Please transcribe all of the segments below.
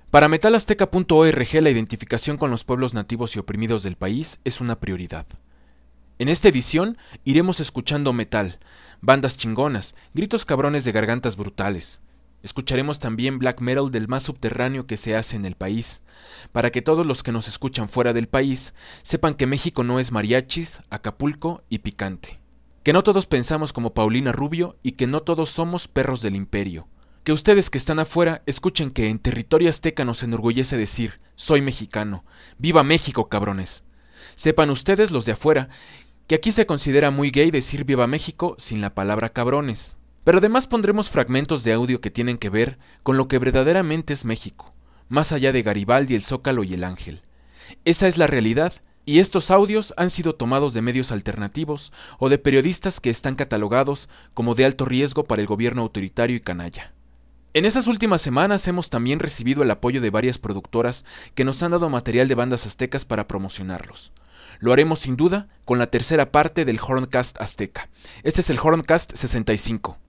Para metalazteca.org la identificación con los pueblos nativos y oprimidos del país es una prioridad. En esta edición iremos escuchando metal, bandas chingonas, gritos cabrones de gargantas brutales. Escucharemos también black metal del más subterráneo que se hace en el país, para que todos los que nos escuchan fuera del país sepan que México no es mariachis, Acapulco y picante. Que no todos pensamos como Paulina Rubio y que no todos somos perros del imperio. Que ustedes que están afuera escuchen que en territorio azteca nos enorgullece decir, soy mexicano, ¡viva México, cabrones! Sepan ustedes, los de afuera, que aquí se considera muy gay decir viva México sin la palabra cabrones. Pero además pondremos fragmentos de audio que tienen que ver con lo que verdaderamente es México, más allá de Garibaldi, el Zócalo y el Ángel. Esa es la realidad, y estos audios han sido tomados de medios alternativos o de periodistas que están catalogados como de alto riesgo para el gobierno autoritario y canalla. En esas últimas semanas hemos también recibido el apoyo de varias productoras que nos han dado material de bandas aztecas para promocionarlos. Lo haremos sin duda con la tercera parte del Horncast Azteca. Este es el Horncast 65.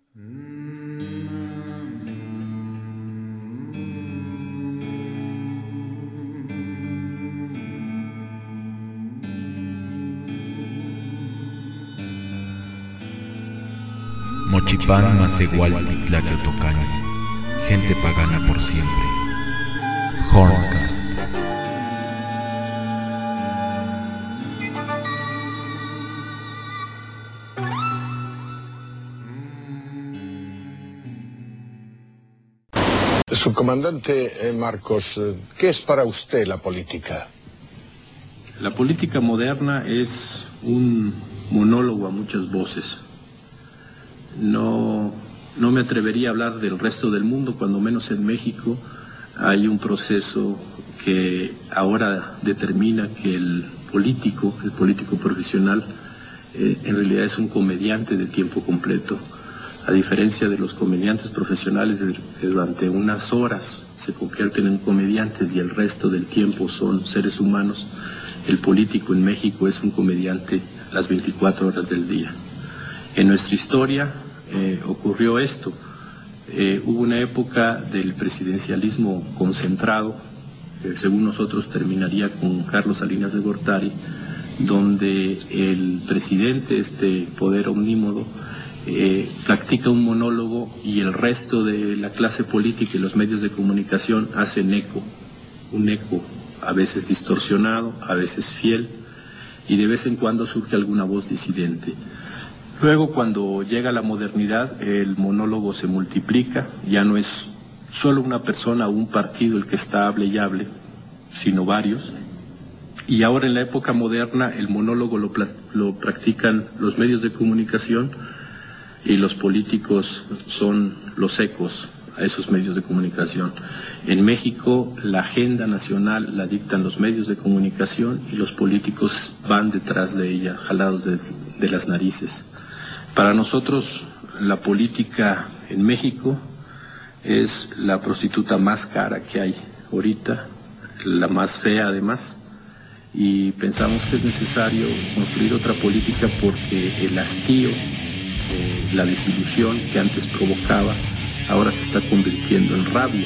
Mochipán Macehualti Tlaqueotocañi, gente pagana por siempre. Horncast. Subcomandante Marcos, ¿qué es para usted la política? La política moderna es un monólogo a muchas voces. No me atrevería a hablar del resto del mundo, cuando menos en México hay un proceso que ahora determina que el político profesional, en realidad es un comediante de tiempo completo. A diferencia de los comediantes profesionales que durante unas horas se convierten en comediantes y el resto del tiempo son seres humanos, el político en México es un comediante las 24 horas del día. En nuestra historia ocurrió esto. Hubo una época del presidencialismo concentrado, que según nosotros terminaría con Carlos Salinas de Gortari, donde el presidente, este poder omnímodo, practica un monólogo y el resto de la clase política y los medios de comunicación hacen eco, un eco a veces distorsionado, a veces fiel, y de vez en cuando surge alguna voz disidente. Luego, cuando llega la modernidad, el monólogo se multiplica, ya no es solo una persona o un partido el que está hable y hable, sino varios. Y ahora en la época moderna el monólogo lo practican los medios de comunicación y los políticos son los ecos a esos medios de comunicación. En México la agenda nacional la dictan los medios de comunicación y los políticos van detrás de ella, jalados de las narices. Para nosotros la política en México es la prostituta más cara que hay ahorita, la más fea además, y pensamos que es necesario construir otra política porque el hastío, la desilusión que antes provocaba, ahora se está convirtiendo en rabia.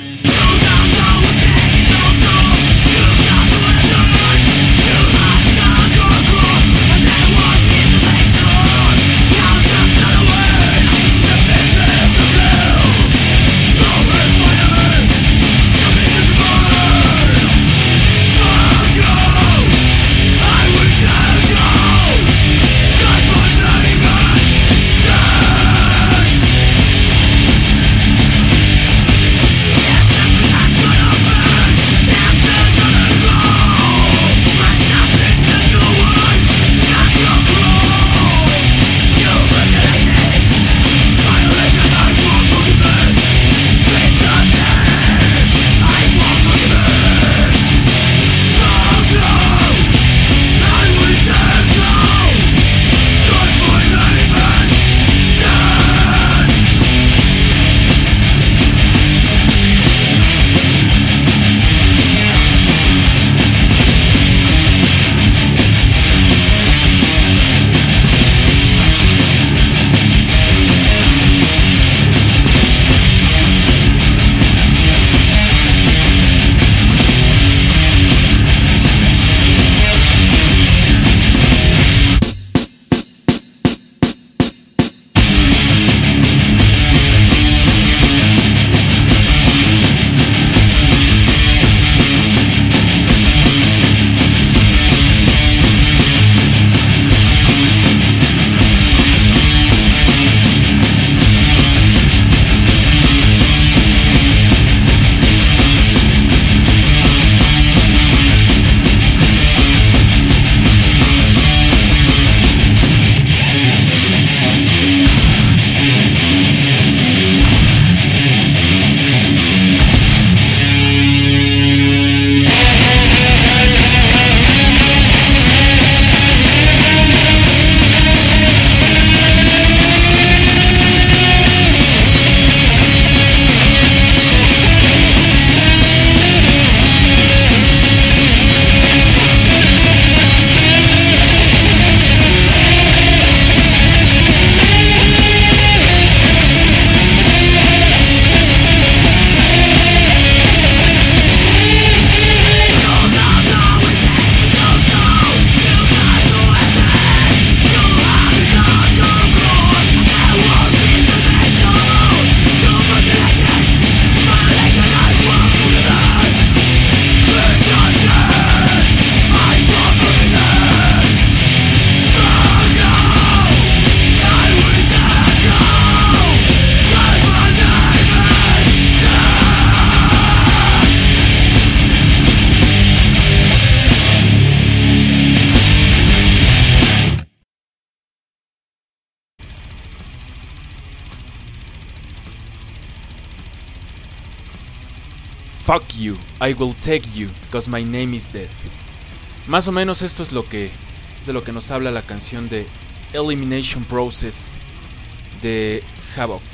Fuck you, I will take you, cause my name is dead. Más o menos esto es de lo que nos habla la canción de Elimination Process de Havoc.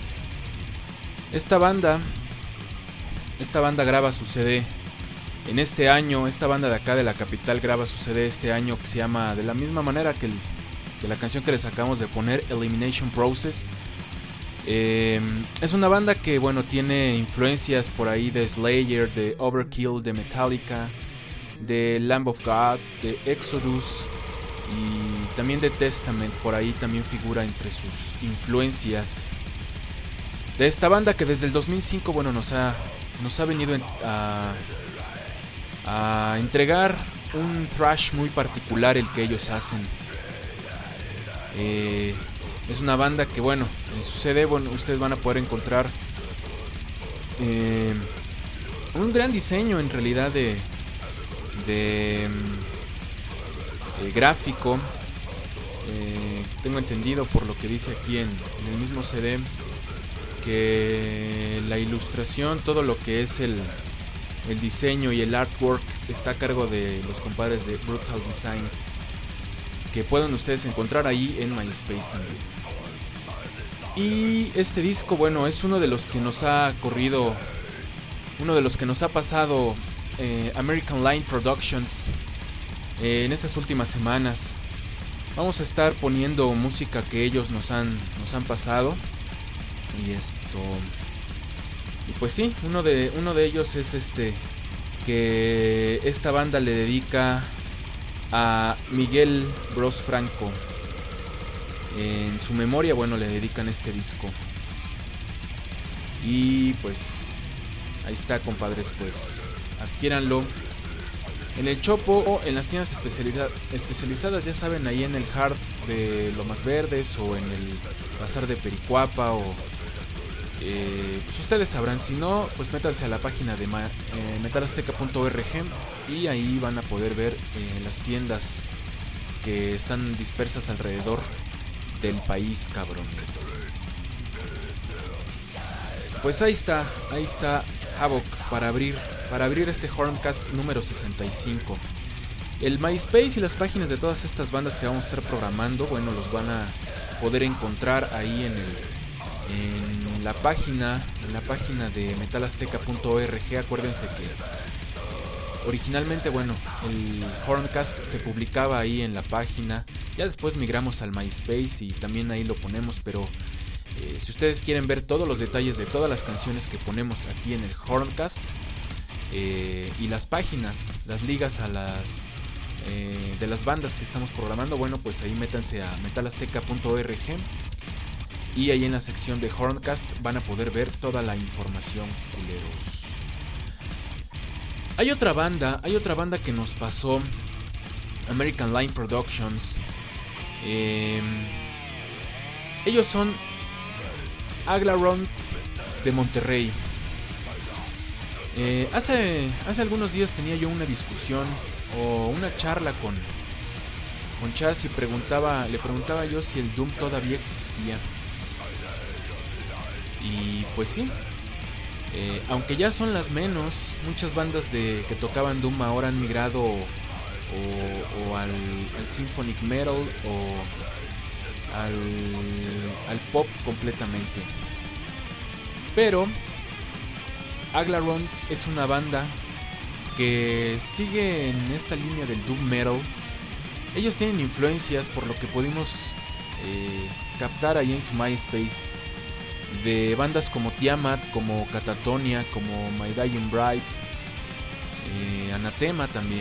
Esta banda graba su CD en este año. Esta banda de acá de la capital graba su CD este año, que se llama de la misma manera que la canción que les acabamos de poner, Elimination Process. Es una banda que, bueno, tiene influencias por ahí de Slayer, de Overkill, de Metallica, de Lamb of God, de Exodus y también de Testament. Por ahí también figura entre sus influencias de esta banda que desde el 2005, bueno, nos ha venido a entregar un thrash muy particular el que ellos hacen. Es una banda que, bueno, en su CD, bueno, ustedes van a poder encontrar un gran diseño en realidad de gráfico. Tengo entendido por lo que dice aquí en el mismo CD que la ilustración, todo lo que es el diseño y el artwork está a cargo de los compadres de Brutal Design, que pueden ustedes encontrar ahí en MySpace también. Y este disco, bueno, es uno de los que nos ha corrido, uno de los que nos ha pasado American Line Productions en estas últimas semanas. Vamos a estar poniendo música que ellos nos han pasado. Y pues sí, uno de ellos es que esta banda le dedica a Miguel Bros Franco. En su memoria, bueno, le dedican este disco. Y pues ahí está, compadres, pues adquiéranlo en el Chopo o en las tiendas especializadas, ya saben, ahí en el Hard de Lomas Verdes o en el Bazar de Pericuapa o pues ustedes sabrán. Si no, pues métanse a la página de metalazteca.org y ahí van a poder ver las tiendas que están dispersas alrededor del país, cabrones. Pues ahí está Havoc para abrir este Horncast número 65. El MySpace y las páginas de todas estas bandas que vamos a estar programando, bueno, los van a poder encontrar ahí en la página de metalazteca.org. Acuérdense que originalmente, bueno, el Horncast se publicaba ahí en la página. Ya después migramos al MySpace y también ahí lo ponemos, pero si ustedes quieren ver todos los detalles de todas las canciones que ponemos aquí en el Horncast y las páginas, las ligas a de las bandas que estamos programando, bueno, pues ahí métanse a metalazteca.org y ahí en la sección de Horncast van a poder ver toda la información, culeros. Hay otra banda que nos pasó, American Line Productions. Ellos son Aglarond de Monterrey. Hace algunos días tenía yo una discusión o una charla con Chas y le preguntaba yo si el Doom todavía existía. Y pues sí, aunque ya son las menos, muchas bandas que tocaban Doom ahora han migrado o al symphonic metal o al pop completamente. Pero Aglarond es una banda que sigue en esta línea del doom metal. Ellos tienen influencias, por lo que pudimos captar ahí en su MySpace, de bandas como Tiamat, como Catatonia, como My Dying Bride, Anathema también.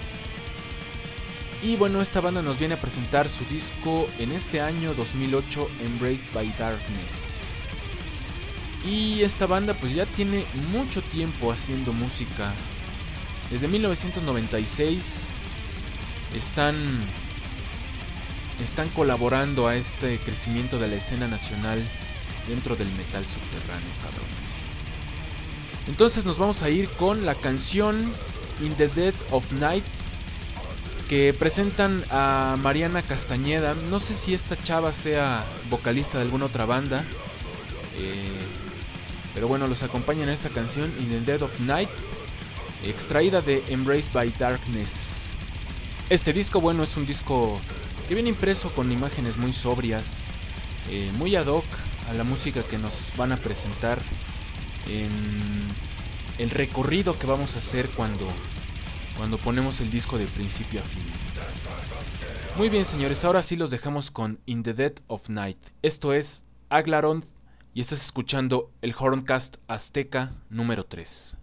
Y bueno, esta banda nos viene a presentar su disco en este año 2008, Embraced by Darkness. Y esta banda pues ya tiene mucho tiempo haciendo música. Desde 1996 están colaborando a este crecimiento de la escena nacional dentro del metal subterráneo, cabrones. Entonces nos vamos a ir con la canción In the Dead of Night, que presentan a Mariana Castañeda. No sé si esta chava sea vocalista de alguna otra banda. Pero bueno, los acompaña en esta canción In the Dead of Night, extraída de Embraced by Darkness. Este disco, bueno, es un disco que viene impreso con imágenes muy sobrias, muy ad hoc a la música que nos van a presentar en el recorrido que vamos a hacer cuando ponemos el disco de principio a fin. Muy bien, señores, ahora sí los dejamos con In the Dead of Night. Esto es Aglarond y estás escuchando el Horncast Azteca número 3.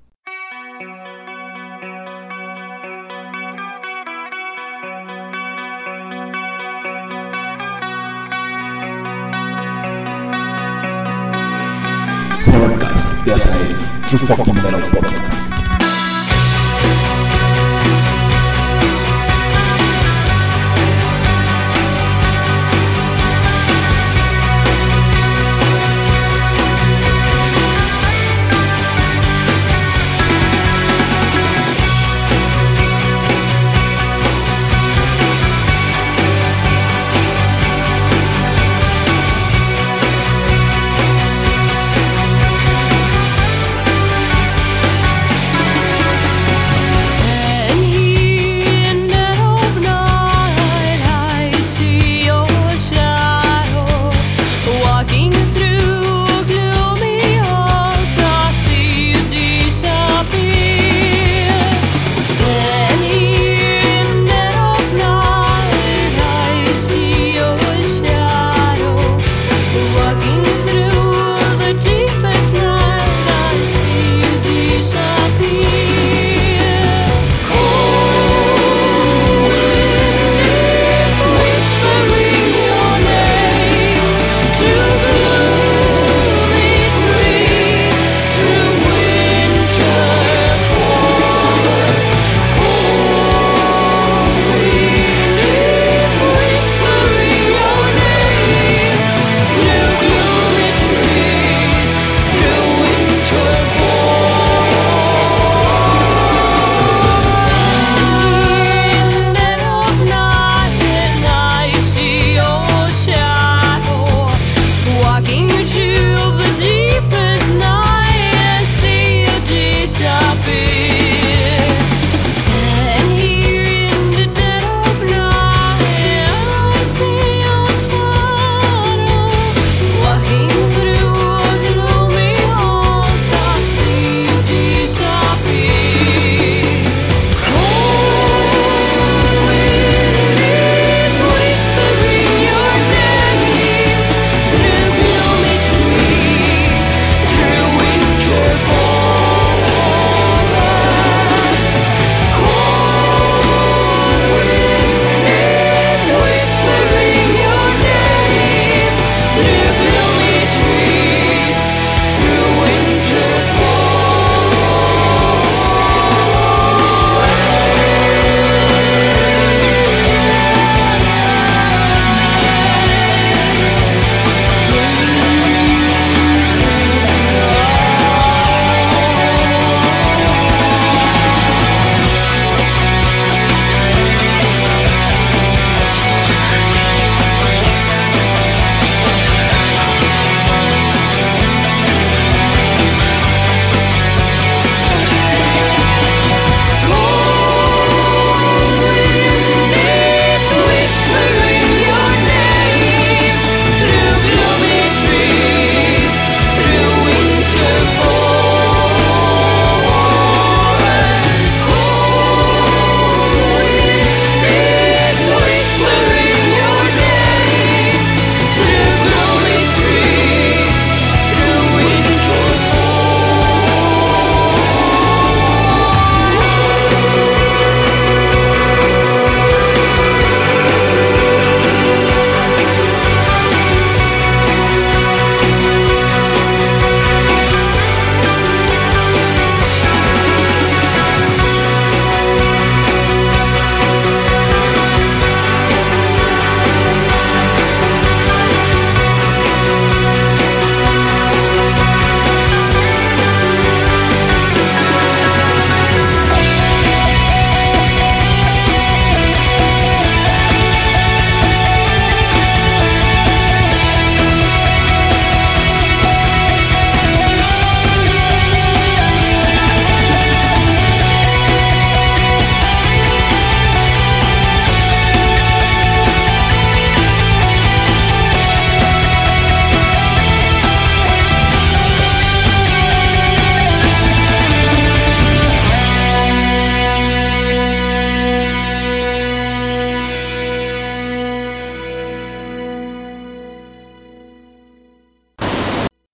Horncast de Azael, True Fucking Metal Podcast.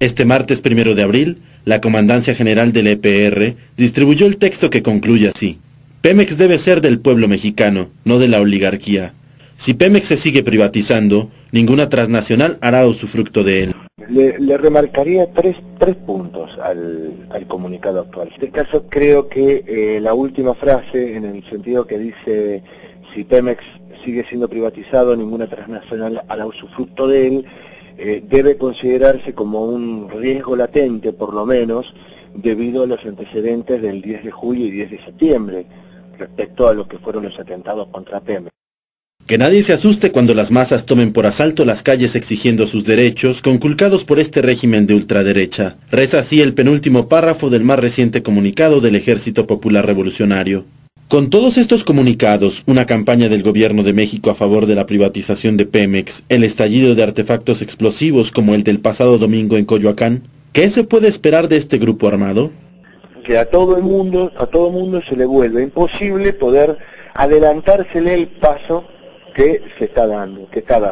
Este martes 1 de abril, la Comandancia General del EPR distribuyó el texto que concluye así: Pemex debe ser del pueblo mexicano, no de la oligarquía. Si Pemex se sigue privatizando, ninguna transnacional hará usufructo de él. Le remarcaría tres puntos al comunicado actual. En este caso creo que la última frase, en el sentido que dice, si Pemex sigue siendo privatizado, ninguna transnacional hará usufructo de él, debe considerarse como un riesgo latente, por lo menos, debido a los antecedentes del 10 de julio y 10 de septiembre, respecto a lo que fueron los atentados contra Pemex. Que nadie se asuste cuando las masas tomen por asalto las calles exigiendo sus derechos, conculcados por este régimen de ultraderecha. Reza así el penúltimo párrafo del más reciente comunicado del Ejército Popular Revolucionario. Con todos estos comunicados, una campaña del gobierno de México a favor de la privatización de Pemex, el estallido de artefactos explosivos como el del pasado domingo en Coyoacán, ¿qué se puede esperar de este grupo armado? Que a todo mundo se le vuelve imposible poder adelantársele el paso que está dando.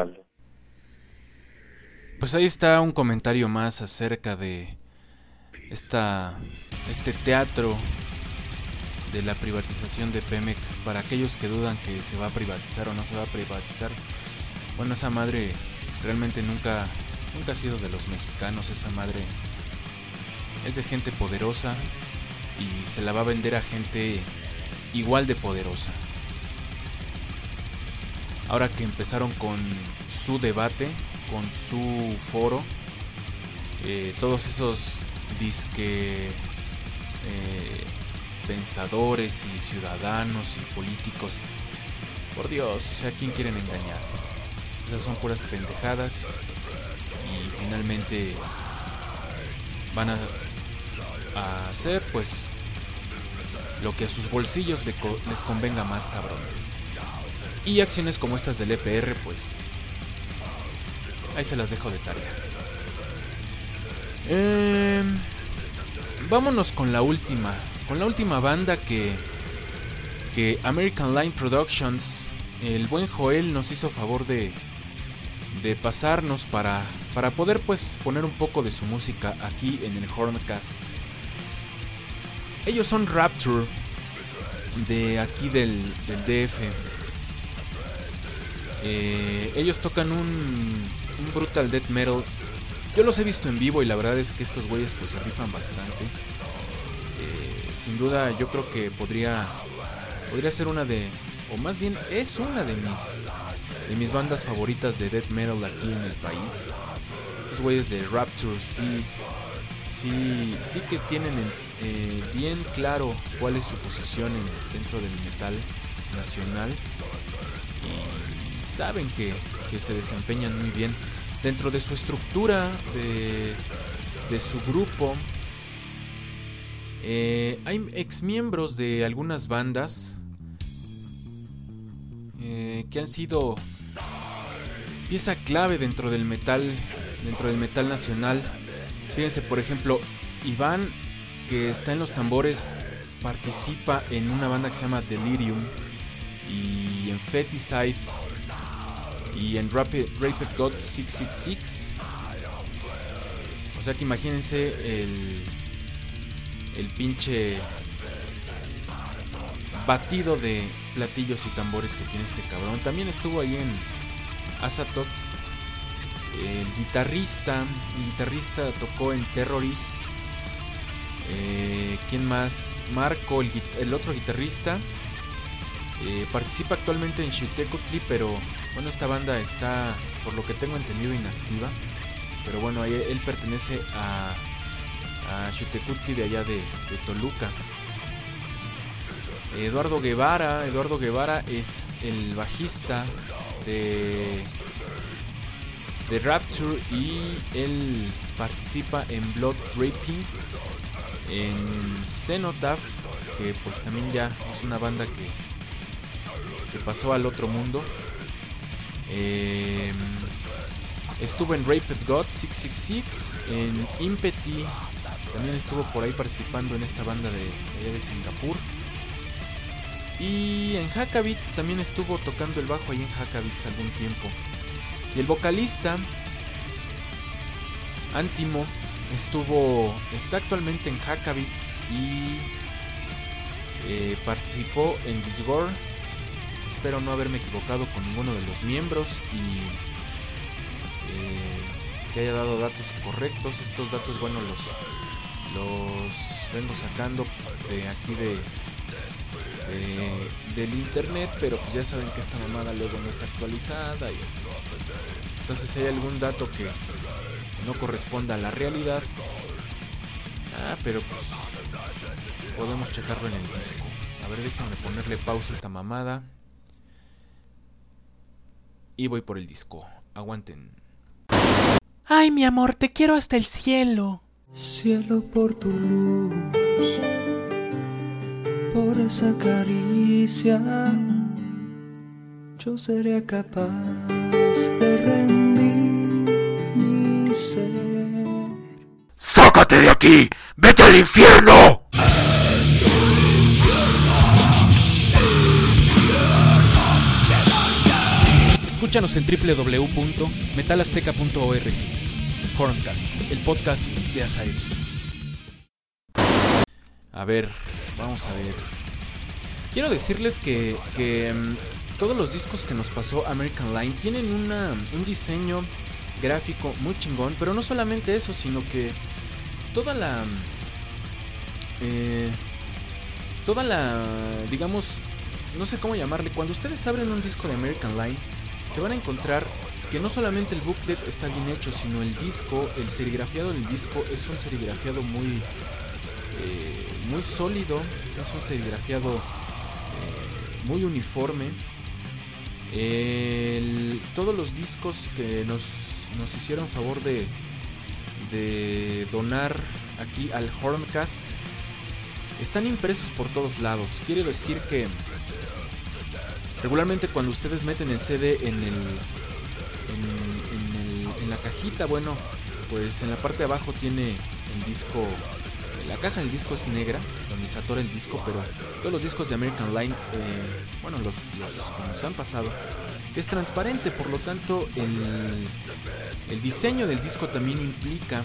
Pues ahí está un comentario más acerca de este teatro de la privatización de Pemex. Para aquellos que dudan que se va a privatizar o no se va a privatizar, bueno, esa madre realmente nunca ha sido de los mexicanos. Esa madre es de gente poderosa y se la va a vender a gente igual de poderosa. Ahora que empezaron con su debate, con su foro, todos esos pensadores y ciudadanos y políticos, por Dios, o sea, ¿a quién quieren engañar? Esas son puras pendejadas y finalmente van a hacer pues lo que a sus bolsillos les convenga más, cabrones. Y acciones como estas del EPR, pues ahí se las dejo de tarea. Vámonos con la última banda que American Line Productions, el buen Joel nos hizo favor de pasarnos para poder pues poner un poco de su música aquí en el Horncast. Ellos son Rapture, de aquí del DF. Ellos tocan un brutal death metal. Yo los he visto en vivo y la verdad es que estos güeyes pues se rifan bastante. Sin duda yo creo que podría ser una de, o más bien es una de mis bandas favoritas de death metal aquí en el país. Estos güeyes de Rapture sí que tienen bien claro cuál es su posición dentro del metal nacional y saben que se desempeñan muy bien dentro de su estructura de su grupo. Hay exmiembros de algunas bandas que han sido pieza clave dentro del metal nacional. Fíjense, por ejemplo, Iván, que está en los tambores, participa en una banda que se llama Delirium, y en Feticide y en Rapid God 666. O sea que imagínense el pinche batido de platillos y tambores que tiene este cabrón. También estuvo ahí en Azatoth. El guitarrista tocó en Terrorist. ¿Quién más? Marco, el otro guitarrista, participa actualmente en Xiuhtecutli, pero bueno, esta banda está, por lo que tengo entendido, inactiva. Pero bueno, él pertenece a Xiuhtecutli de allá de Toluca. Eduardo Guevara es el bajista de Rapture y él participa en Blood Raping, en Cenotaph, que pues también ya es una banda que pasó al otro mundo. Estuvo en Rapid God 666, en Impeti, también estuvo por ahí participando en esta banda de Singapur. Y en Hackabits también estuvo tocando el bajo ahí en Hackabits algún tiempo. Y el vocalista Antimo está actualmente en Hackabits y participó en Disgore. Espero no haberme equivocado con ninguno de los miembros y que haya dado datos correctos. Estos datos, bueno, los vengo sacando de aquí del internet, pero pues ya saben que esta mamada luego no está actualizada y así. Entonces si hay algún dato que no corresponda a la realidad, pero pues podemos checarlo en el disco. A ver, déjenme ponerle pausa a esta mamada y voy por el disco. Aguanten. Ay, mi amor, te quiero hasta el cielo. Cielo, por tu luz, por esa caricia, yo seré capaz de rendir mi ser. ¡Sácate de aquí! ¡Vete al infierno! Escúchanos en www.metalazteca.org. Horncast, el podcast de Asael. A ver, vamos a ver. Quiero decirles que todos los discos que nos pasó American Line tienen un diseño gráfico muy chingón, pero no solamente eso, sino que toda la digamos, no sé cómo llamarle, cuando ustedes abren un disco de American Line, se van a encontrar que no solamente el booklet está bien hecho, sino el disco, el serigrafiado del disco es un serigrafiado muy sólido, es un serigrafiado muy uniforme. Todos los discos que nos hicieron favor de donar aquí al Horncast están impresos por todos lados. Quiero decir que regularmente cuando ustedes meten el CD en la cajita, bueno, pues en la parte de abajo tiene el disco. La caja del disco es negra, donde se atora el disco, pero todos los discos de American Line, bueno, los que nos han pasado, es transparente. Por lo tanto, el diseño del disco también implica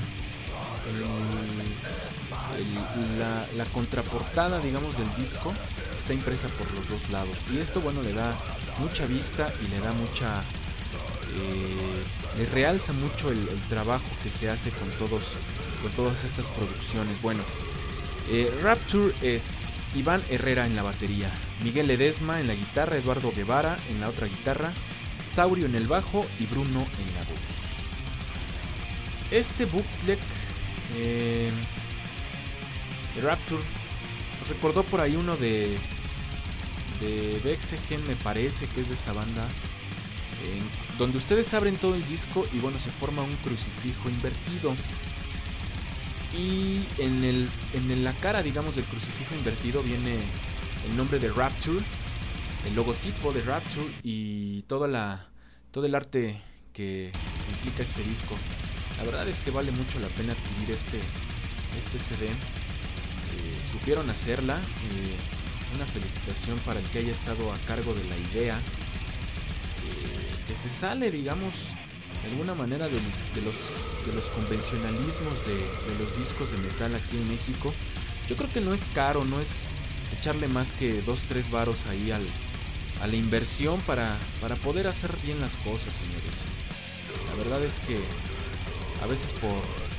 la contraportada, digamos, del disco está impresa por los dos lados, y esto, bueno, le da mucha vista y le da mucha le realza mucho el trabajo que se hace con todas estas producciones. Bueno, Rapture es Iván Herrera en la batería, Miguel Ledesma en la guitarra, Eduardo Guevara en la otra guitarra, Saurio en el bajo y Bruno en la voz. Este bootleg de Rapture nos recordó por ahí uno de Vexegen, me parece que es de esta banda, donde ustedes abren todo el disco y bueno, se forma un crucifijo invertido, y en la cara, digamos, del crucifijo invertido viene el nombre de Rapture, el logotipo de Rapture y todo el arte que implica este disco. La verdad es que vale mucho la pena adquirir este CD. Supieron hacerla. Una felicitación para el que haya estado a cargo de la idea, que se sale, digamos, de alguna manera de los convencionalismos de los discos de metal aquí en México. Yo creo que no es caro, no es echarle más que 2-3 varos ahí a la inversión para poder hacer bien las cosas, señores. La verdad es que a veces por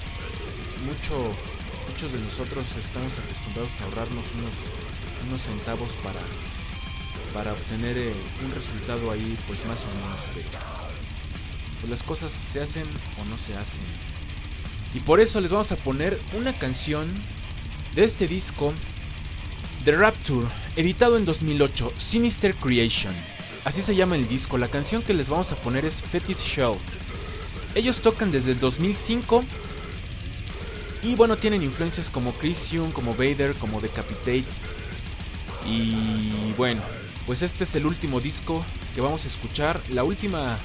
muchos de nosotros estamos acostumbrados a ahorrarnos unos centavos para obtener un resultado ahí, pues más o menos, pero pues las cosas se hacen o no se hacen. Y por eso les vamos a poner una canción de este disco The Rapture, editado en 2008, Sinister Creation. Así se llama el disco. La canción que les vamos a poner es Fetish Shell. Ellos tocan desde el 2005 y bueno, tienen influencias como Crisium, como Vader, como Decapitate. Y bueno, pues este es el último disco que vamos a escuchar. La última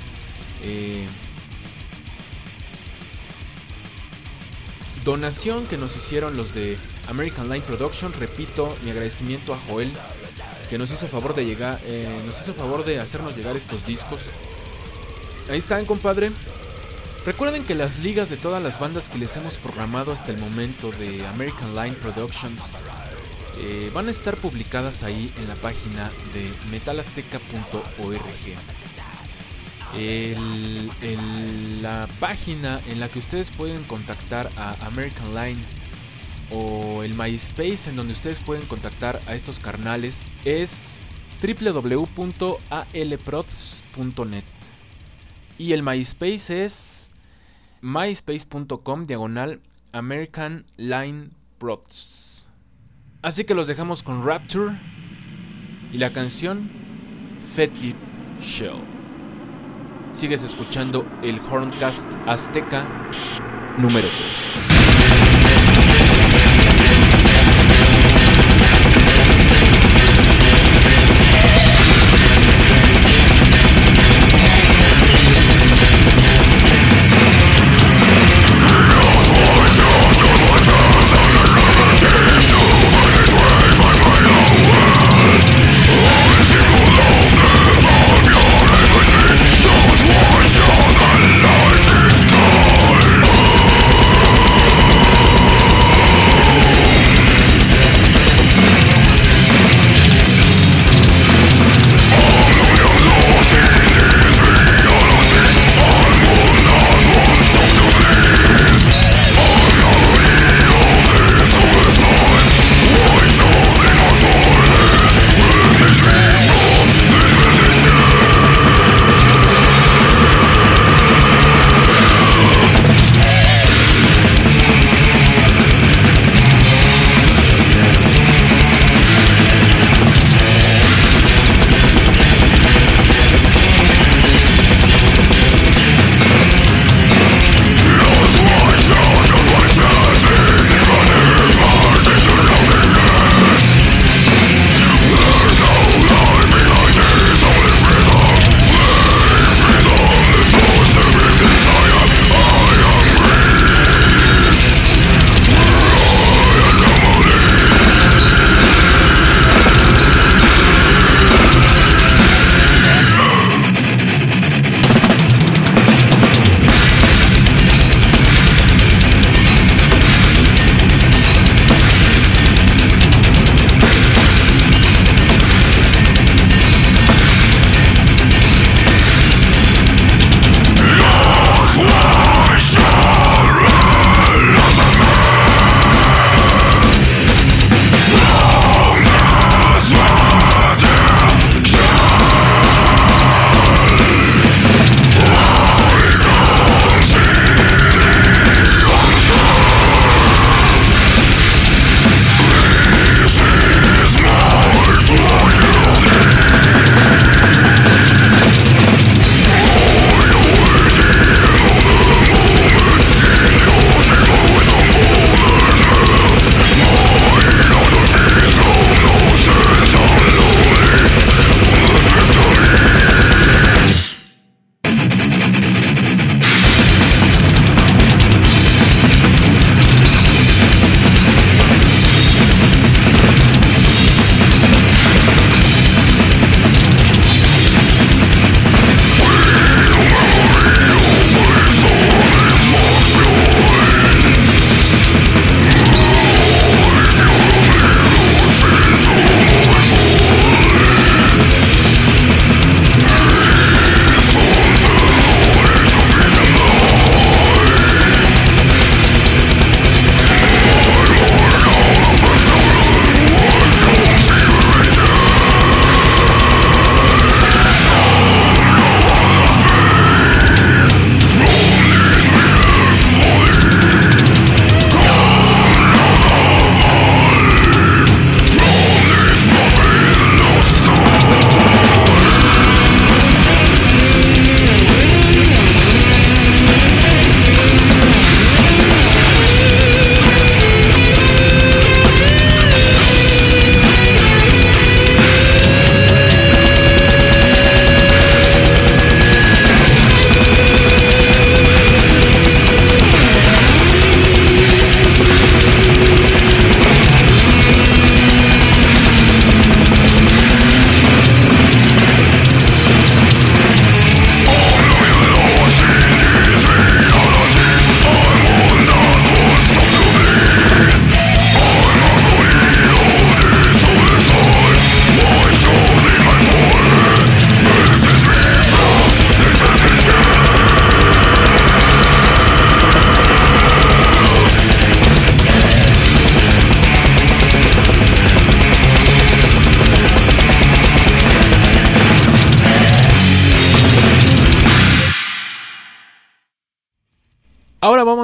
donación que nos hicieron los de American Line Production. Repito, mi agradecimiento a Joel, que nos hizo favor de hacernos llegar estos discos. Ahí están, compadre. Recuerden que las ligas de todas las bandas que les hemos programado hasta el momento de American Line Productions van a estar publicadas ahí en la página de metalazteca.org. La página en la que ustedes pueden contactar a American Line, o el MySpace en donde ustedes pueden contactar a estos carnales, es www.alprods.net, y el MySpace es myspace.com/American Line Prods. Así que los dejamos con Rapture y la canción Fetid Shell. Sigues escuchando el Horncast Azteca número 3. Just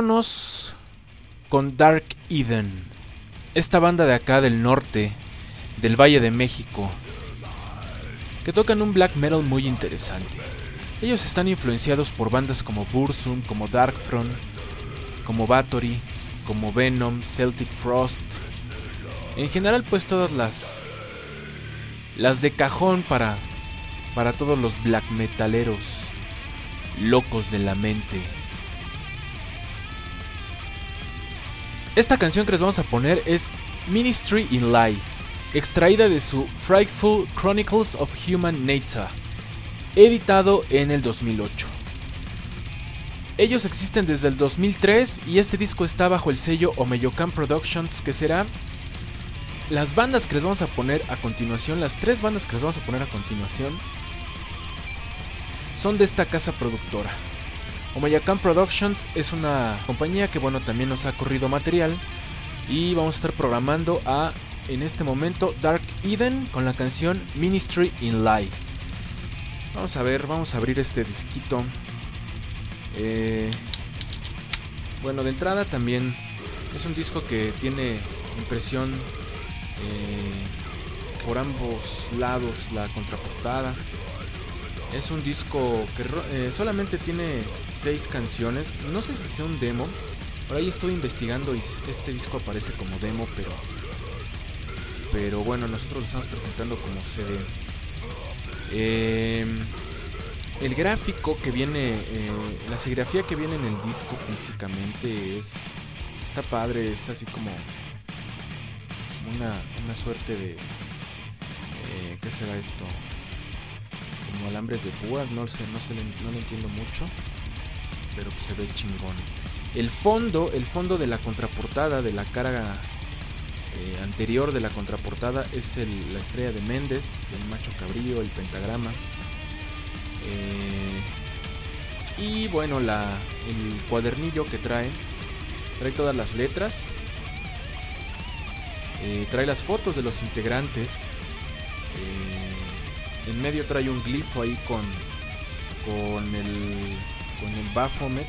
vámonos con Dark Eden. Esta banda de acá del norte, del Valle de México, que tocan un black metal muy interesante. Ellos están influenciados por bandas como Burzum, como Darkthrone, como Bathory, como Venom, Celtic Frost. En general, pues todas las de cajón para todos los black metaleros locos de la mente. Esta canción que les vamos a poner es Ministry in Lie, extraída de su Frightful Chronicles of Human Nature, editado en el 2008. Ellos existen desde el 2003 y este disco está bajo el sello Omeyocan Productions, que será las bandas que les vamos a poner a continuación. Las 3 bandas que les vamos a poner a continuación son de esta casa productora. Omeyocan Productions es una compañía que, bueno, también nos ha corrido material, y vamos a estar programando en este momento Dark Eden con la canción Ministry in Lie. Vamos a abrir este disquito. Bueno, de entrada también es un disco que tiene impresión por ambos lados, la contraportada. Es un disco que solamente tiene 6 canciones. No sé si sea un demo. Por ahí estoy investigando y este disco aparece como demo, pero bueno, nosotros lo estamos presentando como CD. El gráfico que viene, la serigrafía que viene en el disco físicamente está padre, es así como una suerte de ¿qué será esto? Como alambres de púas, no lo entiendo mucho, pero pues se ve chingón. El fondo de la contraportada, de la cara anterior de la contraportada, es la estrella de Méndez, el macho cabrío, el pentagrama. Y bueno, el cuadernillo que trae todas las letras, trae las fotos de los integrantes, en medio trae un glifo ahí con el Baphomet.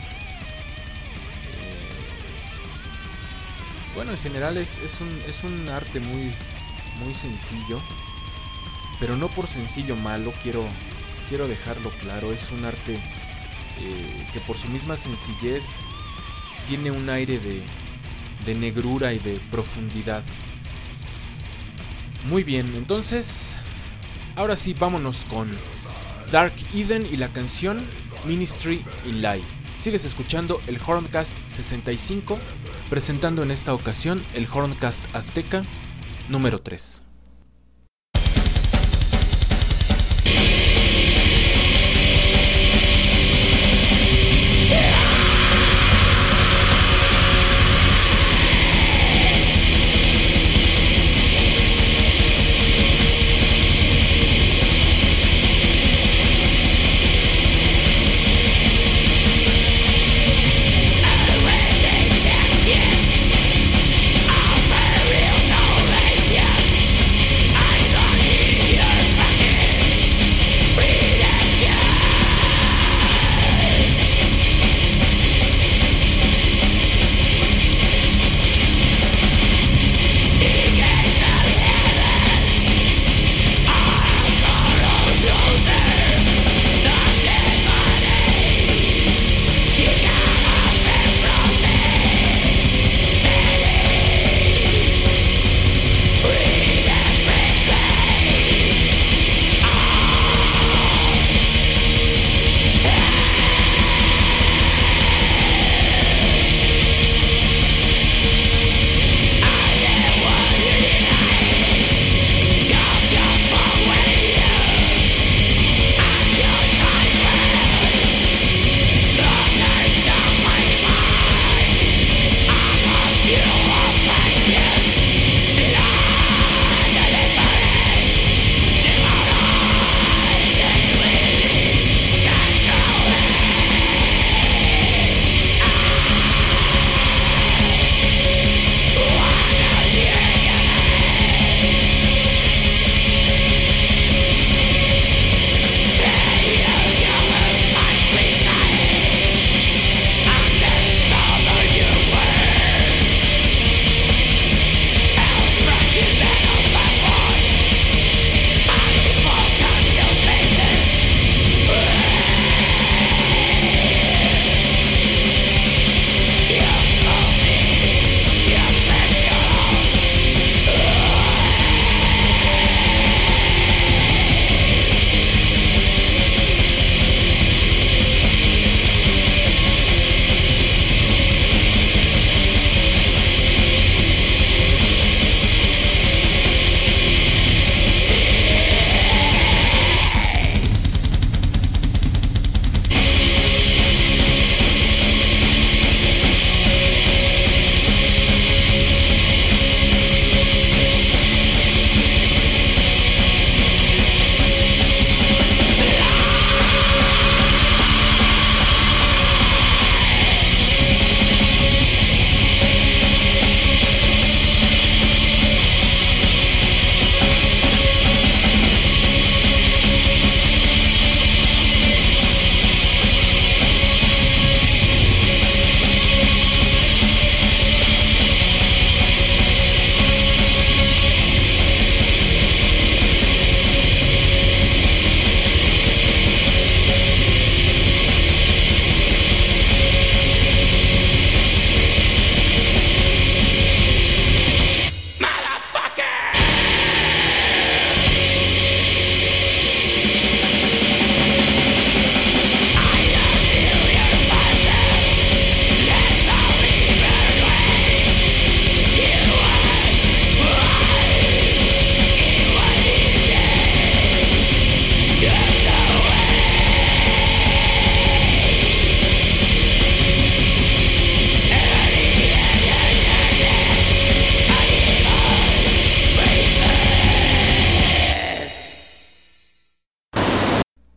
Bueno, en general es un arte muy, muy sencillo, pero no por sencillo malo, quiero dejarlo claro. Es un arte que por su misma sencillez tiene un aire de negrura y de profundidad. Muy bien, entonces ahora sí, vámonos con Dark Eden y la canción Ministry in Lie. Sigues escuchando el Horncast 65, presentando en esta ocasión el Horncast Azteca número 3. Yeah.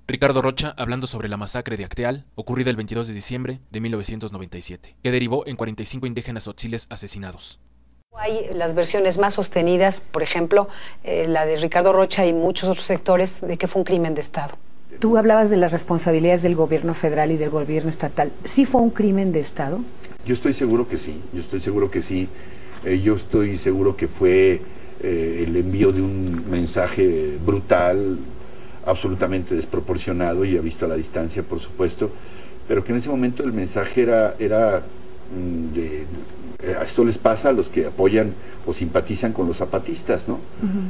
Ricardo Rocha hablando sobre la masacre de Acteal, ocurrida el 22 de diciembre de 1997, que derivó en 45 indígenas tzotziles asesinados. Hay las versiones más sostenidas, por ejemplo, la de Ricardo Rocha y muchos otros sectores, de que fue un crimen de Estado. Tú hablabas de las responsabilidades del gobierno federal y del gobierno estatal. ¿Sí fue un crimen de Estado? Yo estoy seguro que sí, yo estoy seguro que fue el envío de un mensaje brutal, absolutamente desproporcionado y visto a la distancia, por supuesto, pero que en ese momento el mensaje era de esto les pasa a los que apoyan o simpatizan con los zapatistas, ¿no?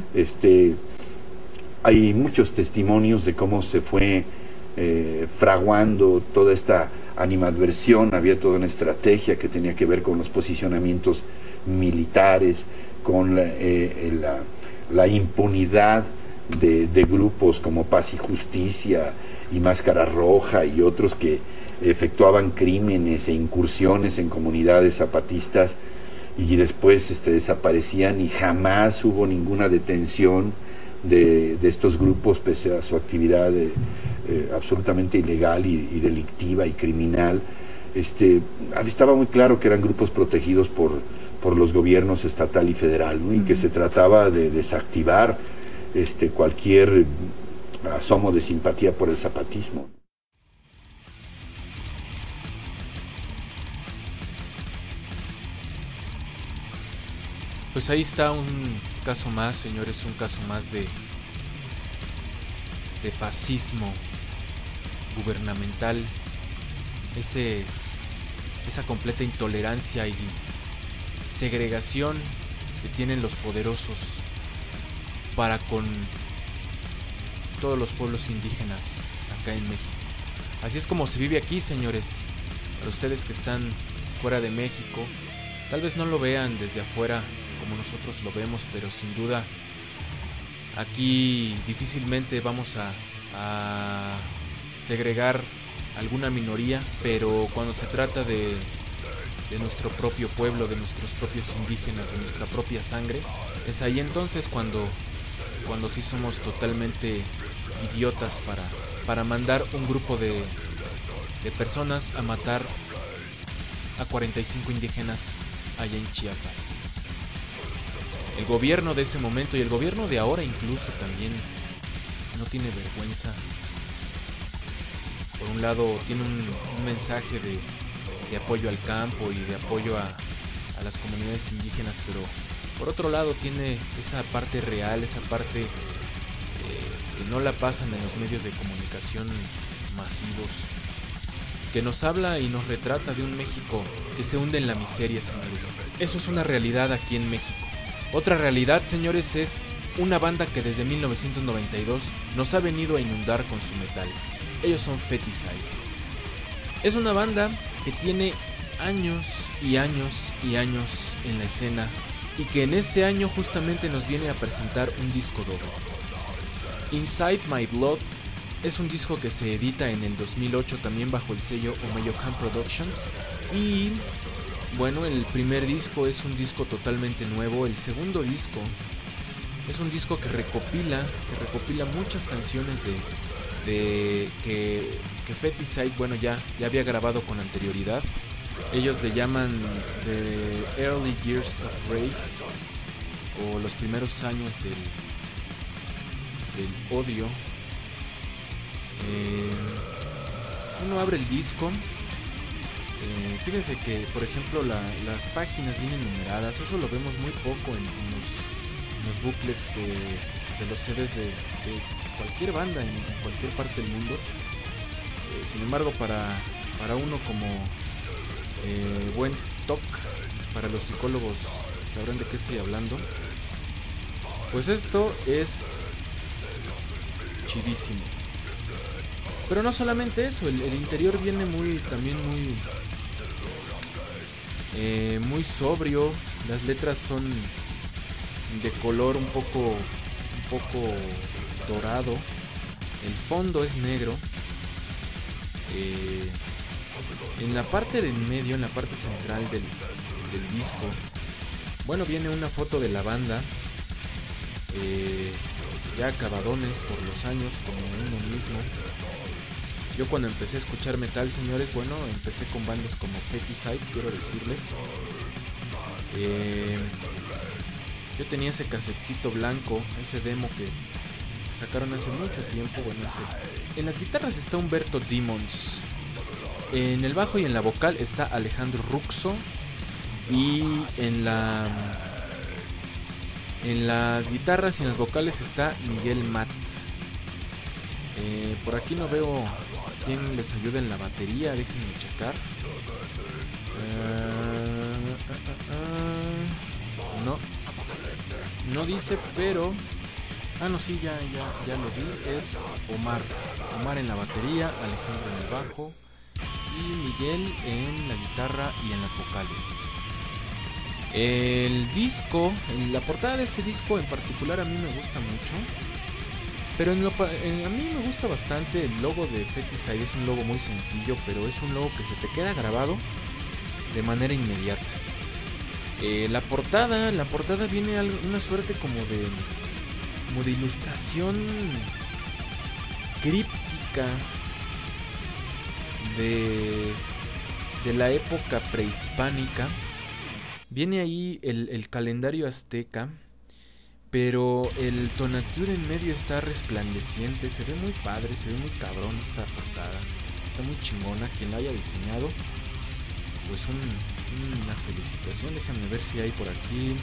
Hay muchos testimonios de cómo se fue fraguando toda esta animadversión. Había toda una estrategia que tenía que ver con los posicionamientos militares, con la impunidad de grupos como Paz y Justicia y Máscara Roja y otros que efectuaban crímenes e incursiones en comunidades zapatistas y después desaparecían, y jamás hubo ninguna detención de estos grupos pese a su actividad absolutamente ilegal y delictiva y criminal. Estaba muy claro que eran grupos protegidos por los gobiernos estatal y federal, ¿no? Y que se trataba de desactivar cualquier asomo de simpatía por el zapatismo. Pues ahí está un caso más, señores, un caso más de fascismo gubernamental, esa completa intolerancia y segregación que tienen los poderosos para con todos los pueblos indígenas acá en México. Así es como se vive aquí, señores. Para ustedes que están fuera de México, tal vez no lo vean desde afuera como nosotros lo vemos, pero sin duda aquí difícilmente vamos a segregar alguna minoría, pero cuando se trata de nuestro propio pueblo, de nuestros propios indígenas, de nuestra propia sangre, es ahí entonces cuando sí somos totalmente idiotas para mandar un grupo de personas a matar a 45 indígenas allá en Chiapas. El gobierno de ese momento y el gobierno de ahora incluso también no tiene vergüenza. Por un lado tiene un mensaje de apoyo al campo y de apoyo a las comunidades indígenas, pero por otro lado tiene esa parte real, esa parte que no la pasan en los medios de comunicación masivos, que nos habla y nos retrata de un México que se hunde en la miseria, señores. Eso es una realidad aquí en México. Otra realidad, señores, es una banda que desde 1992 nos ha venido a inundar con su metal. Ellos son Feticide. Es una banda que tiene años y años y años en la escena y que en este año justamente nos viene a presentar un disco doble. Inside My Blood es un disco que se edita en el 2008 también bajo el sello Omeyocan Productions, y bueno, el primer disco es un disco totalmente nuevo. El segundo disco es un disco que recopila muchas canciones que Feticide, bueno, ya había grabado con anterioridad. Ellos le llaman The Early Years of Rage, o los primeros años del odio. Uno abre el disco. Fíjense que, por ejemplo, las páginas vienen numeradas. Eso lo vemos muy poco en los booklets de los CDs de cualquier banda en cualquier parte del mundo. Sin embargo, para uno como buen TOC, para los psicólogos sabrán de qué estoy hablando, pues esto es chidísimo. Pero no solamente eso, el interior viene muy sobrio. Las letras son de color un poco dorado. El fondo es negro. En la parte de en medio, en la parte central del disco, bueno, viene una foto de la banda ya acabadones por los años, como uno mismo. Yo cuando empecé a escuchar metal, señores, bueno, empecé con bandas como Feticide, quiero decirles. Yo tenía ese casetcito blanco, ese demo que sacaron hace mucho tiempo. Bueno, en las guitarras está Humberto Demons. En el bajo y en la vocal está Alejandro Ruxo. Y en las guitarras y en las vocales está Miguel Matt. Por aquí no veo quién les ayuda en la batería, déjenme checar. No dice, pero... no, sí, ya lo vi. Es Omar en la batería, Alejandro en el bajo y Miguel en la guitarra y en las vocales. El disco, la portada de este disco en particular a mí me gusta mucho. Pero a mí me gusta bastante el logo de Feticide. Es un logo muy sencillo, pero es un logo que se te queda grabado de manera inmediata. La portada viene una suerte como de ilustración críptica de la época prehispánica. Viene ahí el calendario azteca, pero el Tonatiuh en medio está resplandeciente. Se ve muy padre, se ve muy cabrón esta portada. Está muy chingona. Quien la haya diseñado, pues una felicitación. Déjame ver si hay por aquí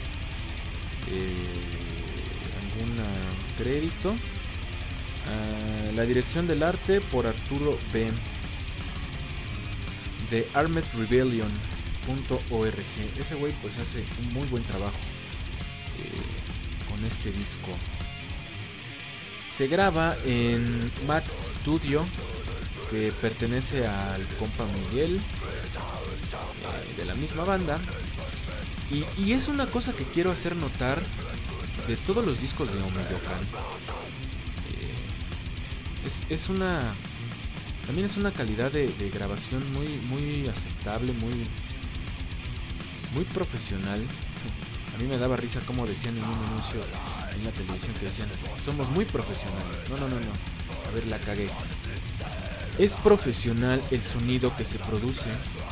algún crédito. La dirección del arte por Arturo B. de ArmedRebellion.org. Ese güey pues hace un muy buen trabajo con este disco. Se graba en Matt Studio, que pertenece al compa Miguel, de la misma banda. Y es una cosa que quiero hacer notar de todos los discos de Omeyocan. También es una calidad de grabación muy aceptable, muy profesional. A mí me daba risa como decían en un anuncio en la televisión que decían: somos muy profesionales. No. A ver, la cagué. Es profesional el sonido que se produce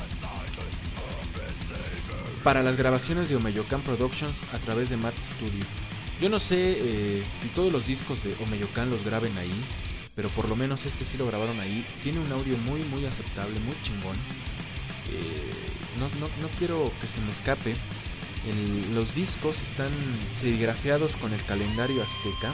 para las grabaciones de Omeyocan Productions a través de Matt Studio. Yo no sé si todos los discos de Omeyocan los graben ahí, pero por lo menos este sí lo grabaron ahí. Tiene un audio muy aceptable, muy chingón. No quiero que se me escape. Los discos están serigrafiados con el calendario azteca.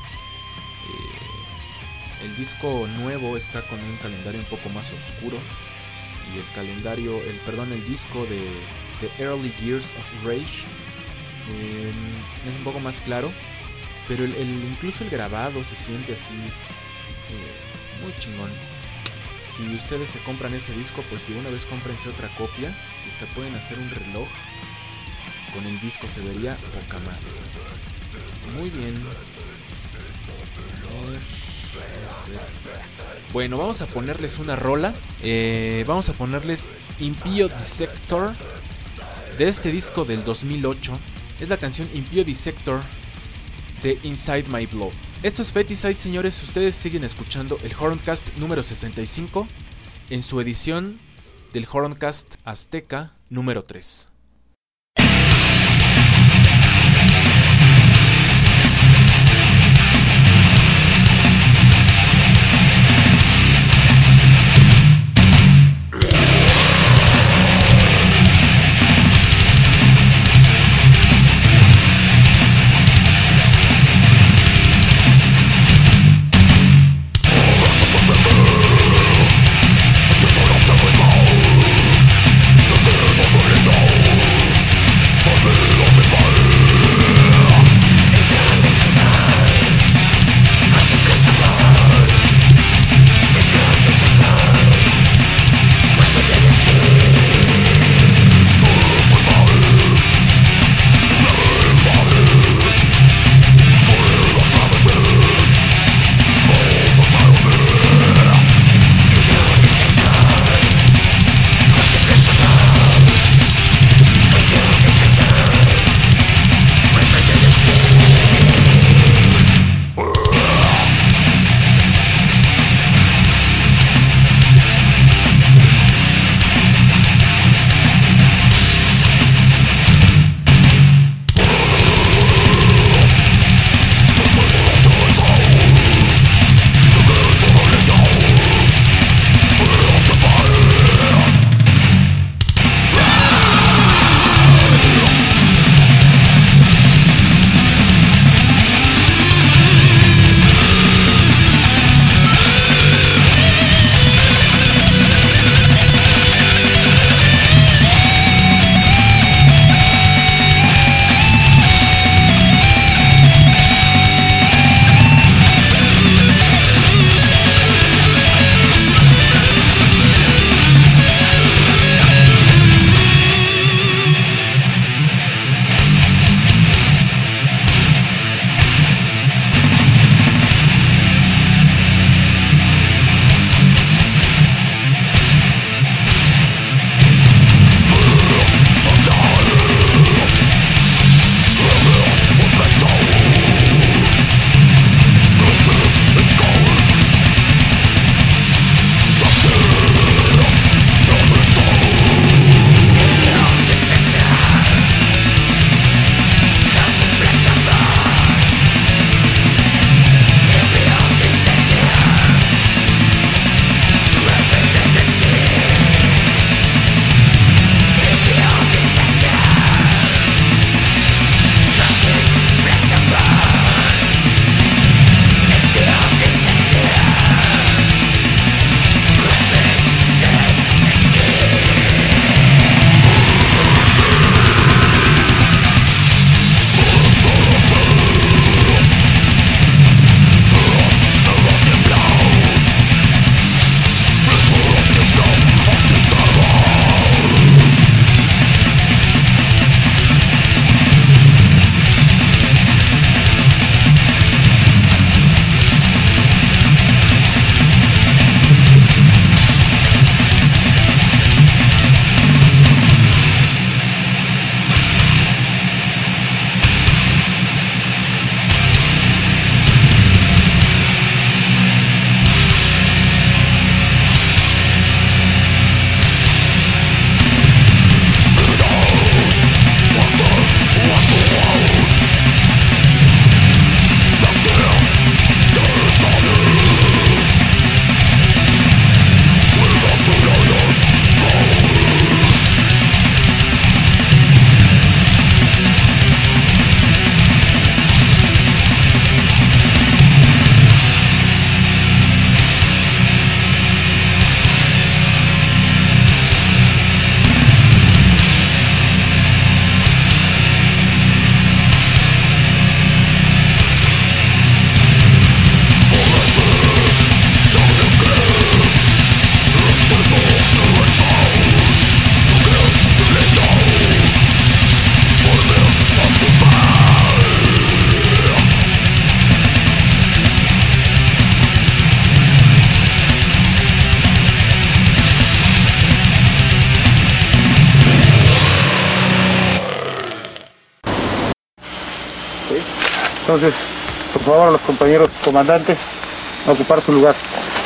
El disco nuevo está con un calendario un poco más oscuro. Y el disco de The Early Years of Rage es un poco más claro. Pero incluso el grabado se siente así muy chingón. Si ustedes se compran este disco, pues si una vez cómprense otra copia, y hasta pueden hacer un reloj con el disco, se vería poca madre. Muy bien. Bueno, vamos a ponerles una rola. Vamos a ponerles Impio Dissector, de este disco del 2008. Es la canción Impio Dissector de Inside My Blood. Esto es Feticide, señores. Ustedes siguen escuchando el Horrorcast número 65 en su edición del Horrorcast Azteca número 3. Go! Entonces, por favor, a los compañeros comandantes a ocupar su lugar.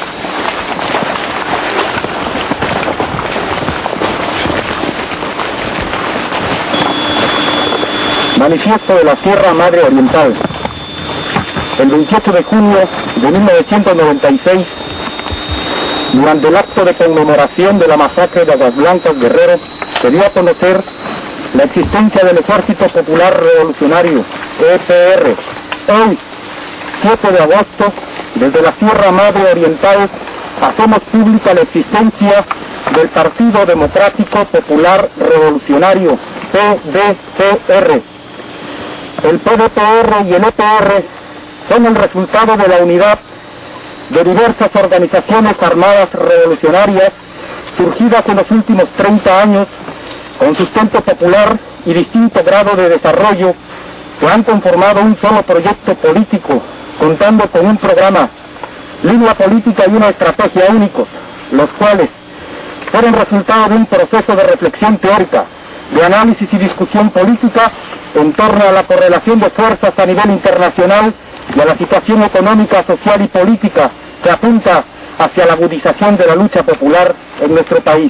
Manifiesto de la Sierra Madre Oriental. El 28 de junio de 1996, durante el acto de conmemoración de la masacre de Aguas Blancas Guerrero, se dio a conocer la existencia del Ejército Popular Revolucionario, EPR. Hoy, 7 de agosto, desde la Sierra Madre Oriental, hacemos pública la existencia del Partido Democrático Popular Revolucionario, PDPR. El PDPR y el EPR son el resultado de la unidad de diversas organizaciones armadas revolucionarias surgidas en los últimos 30 años con sustento popular y distinto grado de desarrollo, que han conformado un solo proyecto político, contando con un programa, línea política y una estrategia únicos, los cuales fueron resultado de un proceso de reflexión teórica, de análisis y discusión política en torno a la correlación de fuerzas a nivel internacional y a la situación económica, social y política que apunta hacia la agudización de la lucha popular en nuestro país.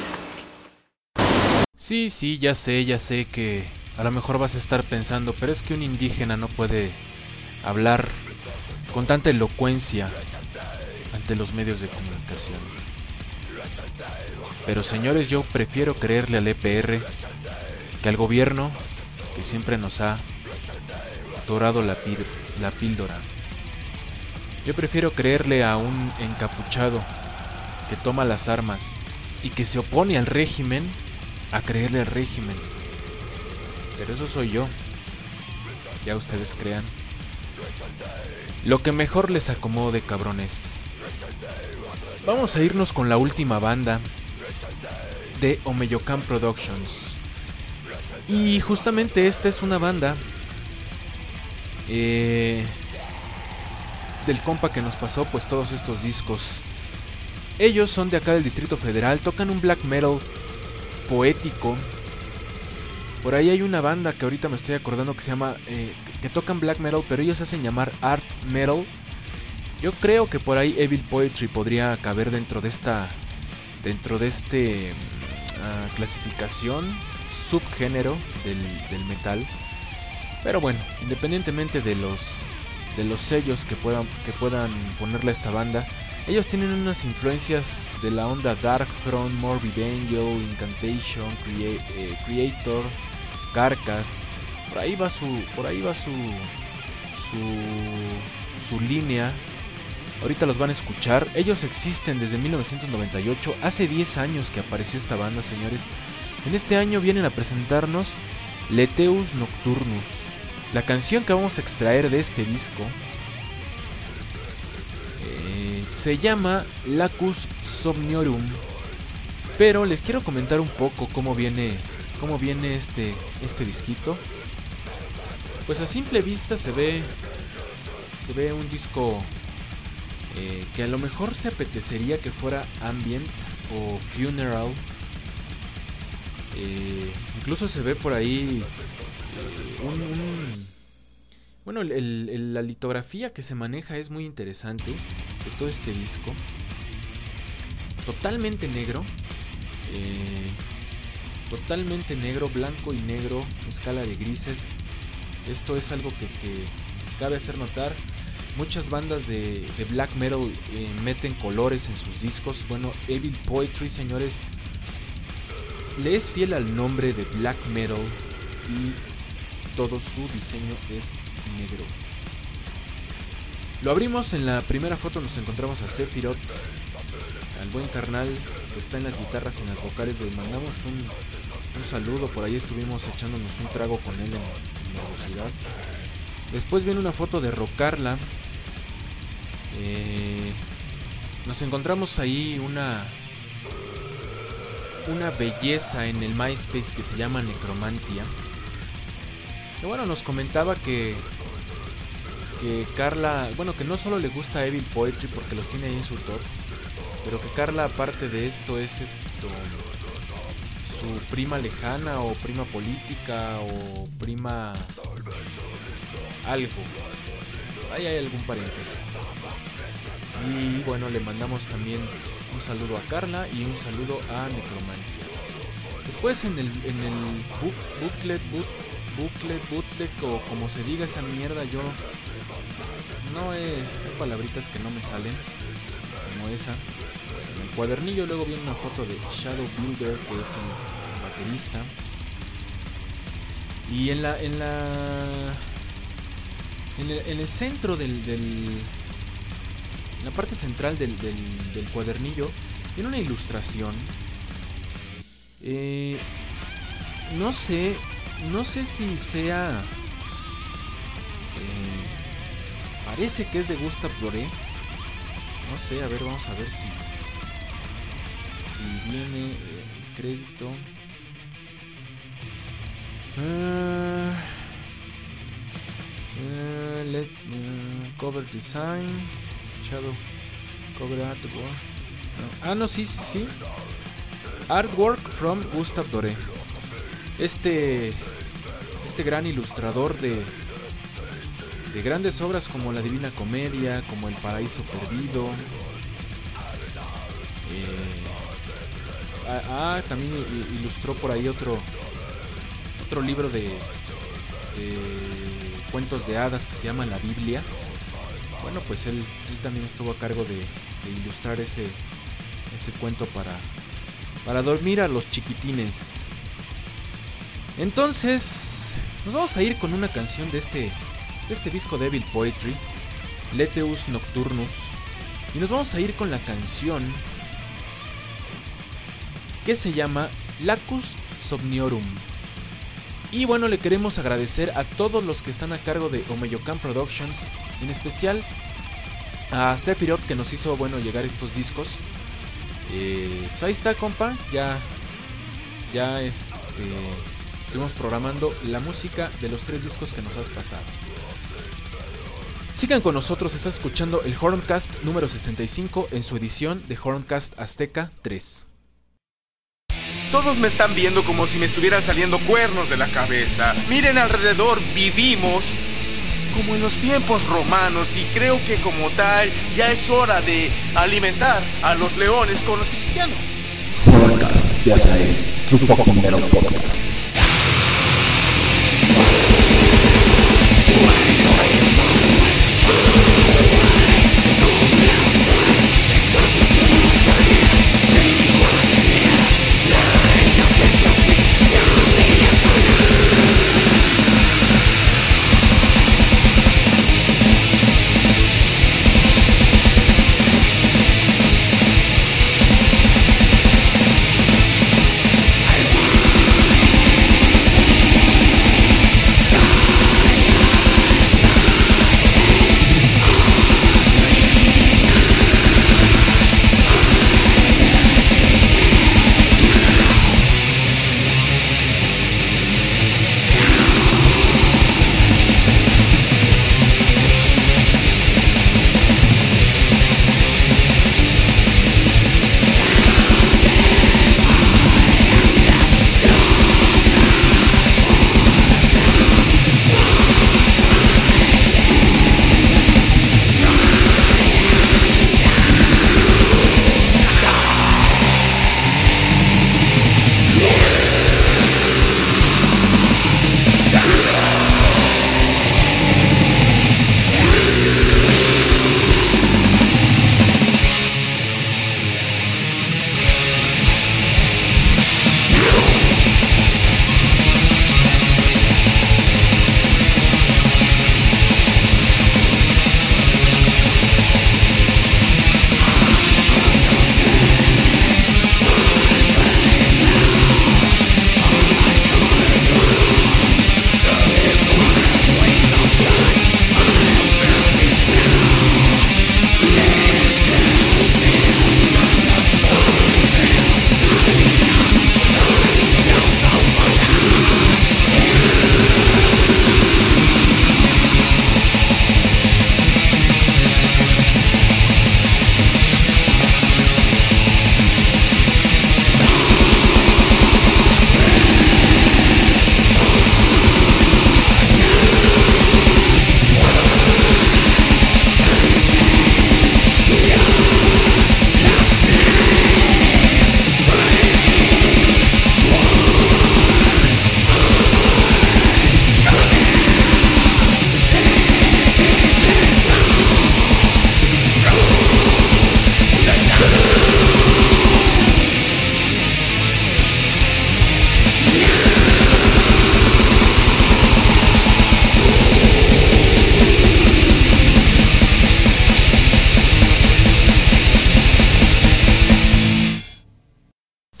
Sí, ya sé que a lo mejor vas a estar pensando, pero es que un indígena no puede hablar con tanta elocuencia ante los medios de comunicación. Pero señores, yo prefiero creerle al EPR que al gobierno, que siempre nos ha dorado la píldora. Yo prefiero creerle a un encapuchado que toma las armas y que se opone al régimen a creerle al régimen. Pero eso soy yo. Ya ustedes crean. Lo que mejor les acomode, cabrones. Vamos a irnos con la última banda de Omeyocan Productions. Y justamente esta es una banda del compa que nos pasó pues todos estos discos. Ellos son de acá del Distrito Federal, tocan un black metal poético. Por ahí hay una banda que ahorita me estoy acordando que se llama que tocan black metal, pero ellos hacen llamar art metal. Yo creo que por ahí Evil Poetry podría caber dentro de este clasificación, subgénero del metal. Pero bueno, independientemente de los sellos que puedan ponerle a esta banda, ellos tienen unas influencias de la onda Darkthrone, Morbid Angel, Incantation, Creator, Carcass. Por ahí va su línea. Ahorita los van a escuchar. Ellos existen desde 1998. Hace 10 años que apareció esta banda, señores. En este año vienen a presentarnos Letheus Nocturnus. La canción que vamos a extraer de este disco se llama Lacus Somniorum. Pero les quiero comentar un poco cómo viene este disquito. Pues a simple vista se ve un disco que a lo mejor se apetecería que fuera ambient o funeral. Incluso se ve por ahí bueno, la litografía que se maneja es muy interesante de todo este disco. Totalmente negro, blanco y negro, escala de grises. Esto es algo que cabe hacer notar. Muchas bandas de black metal meten colores en sus discos. Bueno, Evil Poetry, señores, le es fiel al nombre de black metal y todo su diseño es negro. Lo abrimos. En la primera foto nos encontramos a Sephiroth, al buen carnal que está en las guitarras y en las vocales. Le mandamos un saludo. Por ahí estuvimos echándonos un trago con él en la velocidad. Después viene una foto de Rocarla. Nos encontramos ahí una belleza en el MySpace que se llama Necromantia. Y bueno, nos comentaba que Carla, bueno, que no solo le gusta Evil Poetry porque los tiene ahí en su top, pero que Carla, aparte de esto, es su prima lejana o prima política o prima algo. ahí hay algún paréntesis. Y bueno, le mandamos también un saludo a Carla y un saludo a Necromantic. Después en el booklet o como se diga esa mierda, yo no hay palabritas que no me salen, como esa. En el cuadernillo luego viene una foto de Shadow Builder, que es el baterista. Y en el centro en la parte central del cuadernillo viene una ilustración. No sé si sea... parece que es de Gustave Doré. No sé, a ver, vamos a ver si viene crédito. Cover design, shadow, cover artwork. No, sí. Artwork from Gustave Doré. Este gran ilustrador de grandes obras como La Divina Comedia, como El Paraíso Perdido. También ilustró por ahí otro libro de cuentos de hadas que se llama La Biblia. Bueno, pues él también estuvo a cargo de ilustrar ese cuento para dormir a los chiquitines. Entonces nos vamos a ir con una canción de este disco Devil Poetry, Letheus Nocturnus, y nos vamos a ir con la canción que se llama Lacus Somniorum. Y bueno, le queremos agradecer a todos los que están a cargo de Omeyocan Productions, en especial a Sephiroth, que nos hizo llegar estos discos. Pues ahí está, compa, ya estuvimos programando la música de los 3 discos que nos has pasado. Sigan con nosotros, estás escuchando el Horncast número 65 en su edición de Horncast Azteca 3. Todos me están viendo como si me estuvieran saliendo cuernos de la cabeza. Miren alrededor, vivimos como en los tiempos romanos y creo que como tal ya es hora de alimentar a los leones con los cristianos. Horncast de Azael, True Fucking Metal Podcast.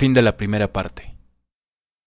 Fin de la primera parte.